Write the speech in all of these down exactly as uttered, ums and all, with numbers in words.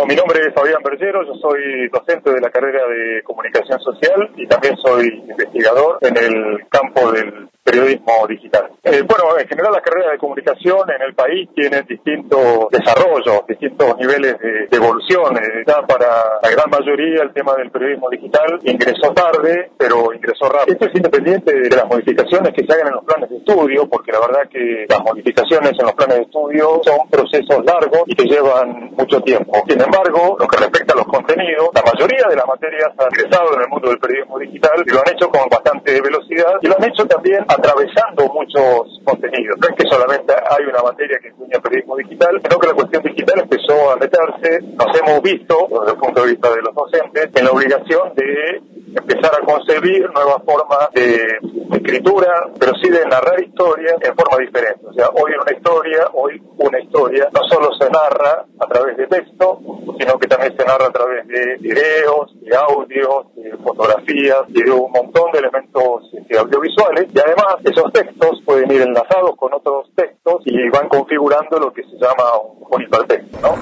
mi nombre es Fabián Bergero, yo soy docente de la carrera de Comunicación Social y también soy investigador en el campo del periodismo digital. Eh, bueno, en general las carreras de comunicación en el país tienen distintos desarrollos, distintos niveles de, de evolución. Eh, ya para la gran mayoría el tema del periodismo digital ingresó tarde, pero ingresó rápido. Esto es independiente de las modificaciones que se hagan en los planes de estudio, porque la verdad que las modificaciones en los planes de estudio son procesos largos y que llevan mucho tiempo. Sin embargo, lo que respecta a los contenidos, la mayoría de las materias han ingresado en el mundo del periodismo digital y lo han hecho con bastante velocidad y lo han hecho también atravesando muchos contenidos. No es que solamente hay una materia que enseña periodismo digital, sino que la cuestión digital empezó a meterse. Nos hemos visto, desde el punto de vista de los docentes, en la obligación de empezar a concebir nuevas formas de escritura, pero sí de narrar historias en forma diferente. O sea, hoy una historia, hoy una historia, no solo se narra a través de texto, sino que también se narra a través de videos, de audios, de fotografías, y de un montón de elementos este, audiovisuales. Y además, esos textos pueden ir enlazados con otros textos y van configurando lo que se llama un, un hipertexto, ¿no?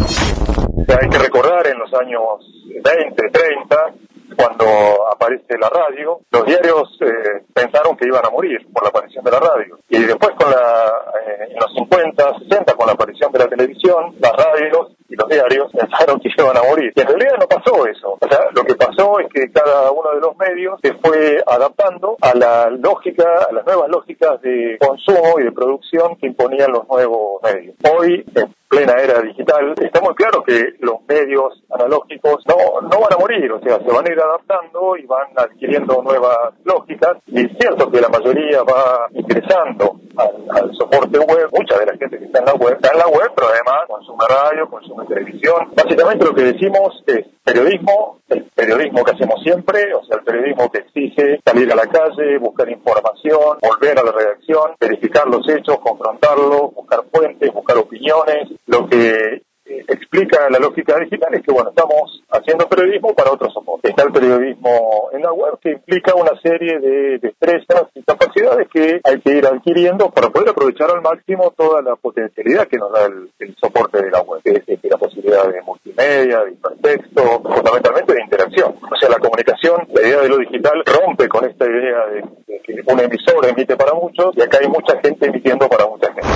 O sea, hay que recordar en los años veinte, treinta, cuando aparece la radio, los diarios eh, pensaron que iban a morir por la aparición de la radio. Y después con la, eh, en los cincuenta, sesenta, con la aparición de la televisión, las radios y los diarios pensaron que iban a morir. Y en realidad no pasó eso. O sea, lo que pasó es que cada uno de los medios se fue adaptando a la lógica, a las nuevas lógicas de consumo y de producción que imponían los nuevos medios. Hoy, en plena era digital, está muy claro que los medios analógicos no, no van a morir, o sea, se van a ir adaptando y van adquiriendo nuevas lógicas, y es cierto que la mayoría va ingresando al, al soporte web. Mucha de la gente que está en la web está en la web, pero además consume radio, consume televisión. Básicamente lo que decimos es periodismo, el periodismo que hacemos siempre, o sea, el periodismo que exige salir a la calle, buscar información, volver a la redacción, verificar los hechos, confrontarlos, buscar fuentes, buscar opiniones. Lo que eh, explica la lógica digital es que, bueno, estamos haciendo periodismo para otros soportes. Está el periodismo en la web, que implica una serie de destrezas y capacidades que hay que ir adquiriendo para poder aprovechar al máximo toda la potencialidad que nos da el, el soporte de la web. Es decir, la posibilidad de multimedia, de hipertexto, fundamentalmente de interacción. O sea, la comunicación, la idea de lo digital rompe con esta idea de, de que un emisor emite para muchos, y acá hay mucha gente emitiendo para mucha gente.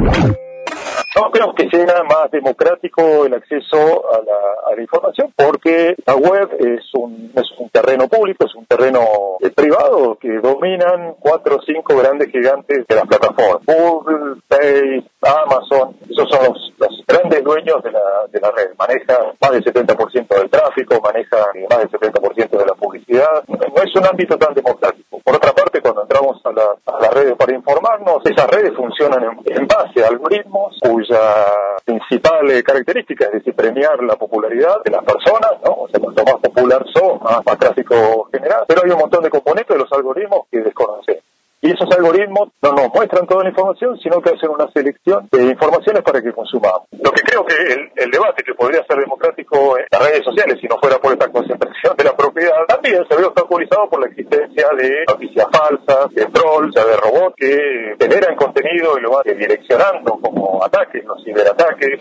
No creo que sea más democrático el acceso a la, a la información, porque la web es un, es un terreno público, es un terreno eh, privado que dominan cuatro o cinco grandes gigantes de las plataformas. Google, Facebook, Amazon, esos son los, los grandes dueños de la, de la red. Manejan más del setenta por ciento del tráfico, manejan más del setenta por ciento de la publicidad. No es un ámbito tan democrático. Por otra parte, cuando entramos a, la, a las redes para informarnos, esas redes funcionan en, en base a algoritmos cuya principal eh, característica es decir, premiar la popularidad de las personas, ¿no? O sea, cuanto más popular son, más, más tráfico general. Pero hay un montón de componentes de los algoritmos que desconocemos. Y esos algoritmos no nos muestran toda la información, sino que hacen una selección de informaciones para que consumamos. Lo que creo que el, el debate que podría ser democrático en las redes sociales, si no fuera por esta concentración de la propiedad, también se ve obstaculizado por la existencia de noticias falsas, de trolls, de robots que generan contenido y lo van direccionando como ataques, los ciberataques.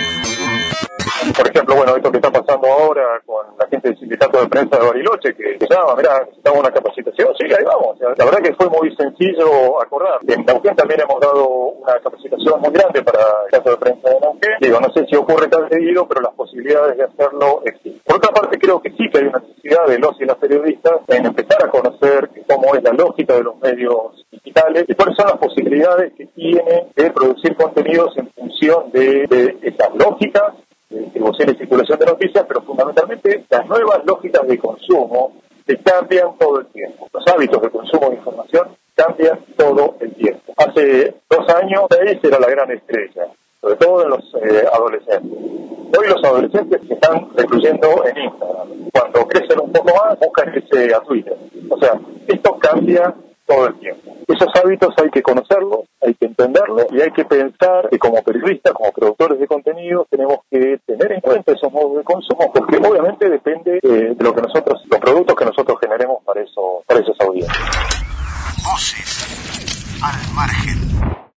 Por ejemplo, bueno, esto que está pasando ahora con la gente del sindicato de prensa de Bariloche, que, que llama, mirá, necesitamos una capacitación, sí, ahí vamos. La verdad que fue muy sencillo acordar. En Neuquén también hemos dado una capacitación muy grande para el caso de prensa de Neuquén. Digo, no sé si ocurre tan seguido, pero las posibilidades de hacerlo existen. Por otra parte, creo que sí que hay una necesidad de los y las periodistas en empezar a conocer cómo es la lógica de los medios digitales y cuáles son las posibilidades que tienen de producir contenidos en función de, de esas lógicas de distribución y circulación de noticias, pero fundamentalmente las nuevas lógicas de consumo que cambian todo el tiempo. Los hábitos de consumo de información cambian todo el tiempo. Hace dos años, seis era la gran estrella, sobre todo en los eh, adolescentes. Hoy los adolescentes se están recluyendo en Instagram. Cuando crecen un poco más, buscan irse a Twitter. O sea, esto cambia todo el tiempo. Esos hábitos hay que conocerlos, hay que entenderlos y hay que pensar que como periodistas, como productores de contenido, tenemos que tener en cuenta esos modos de consumo, porque obviamente depende eh, de lo que nosotros, los productos que nosotros generemos para eso, para esas audiencias. Voces al margen.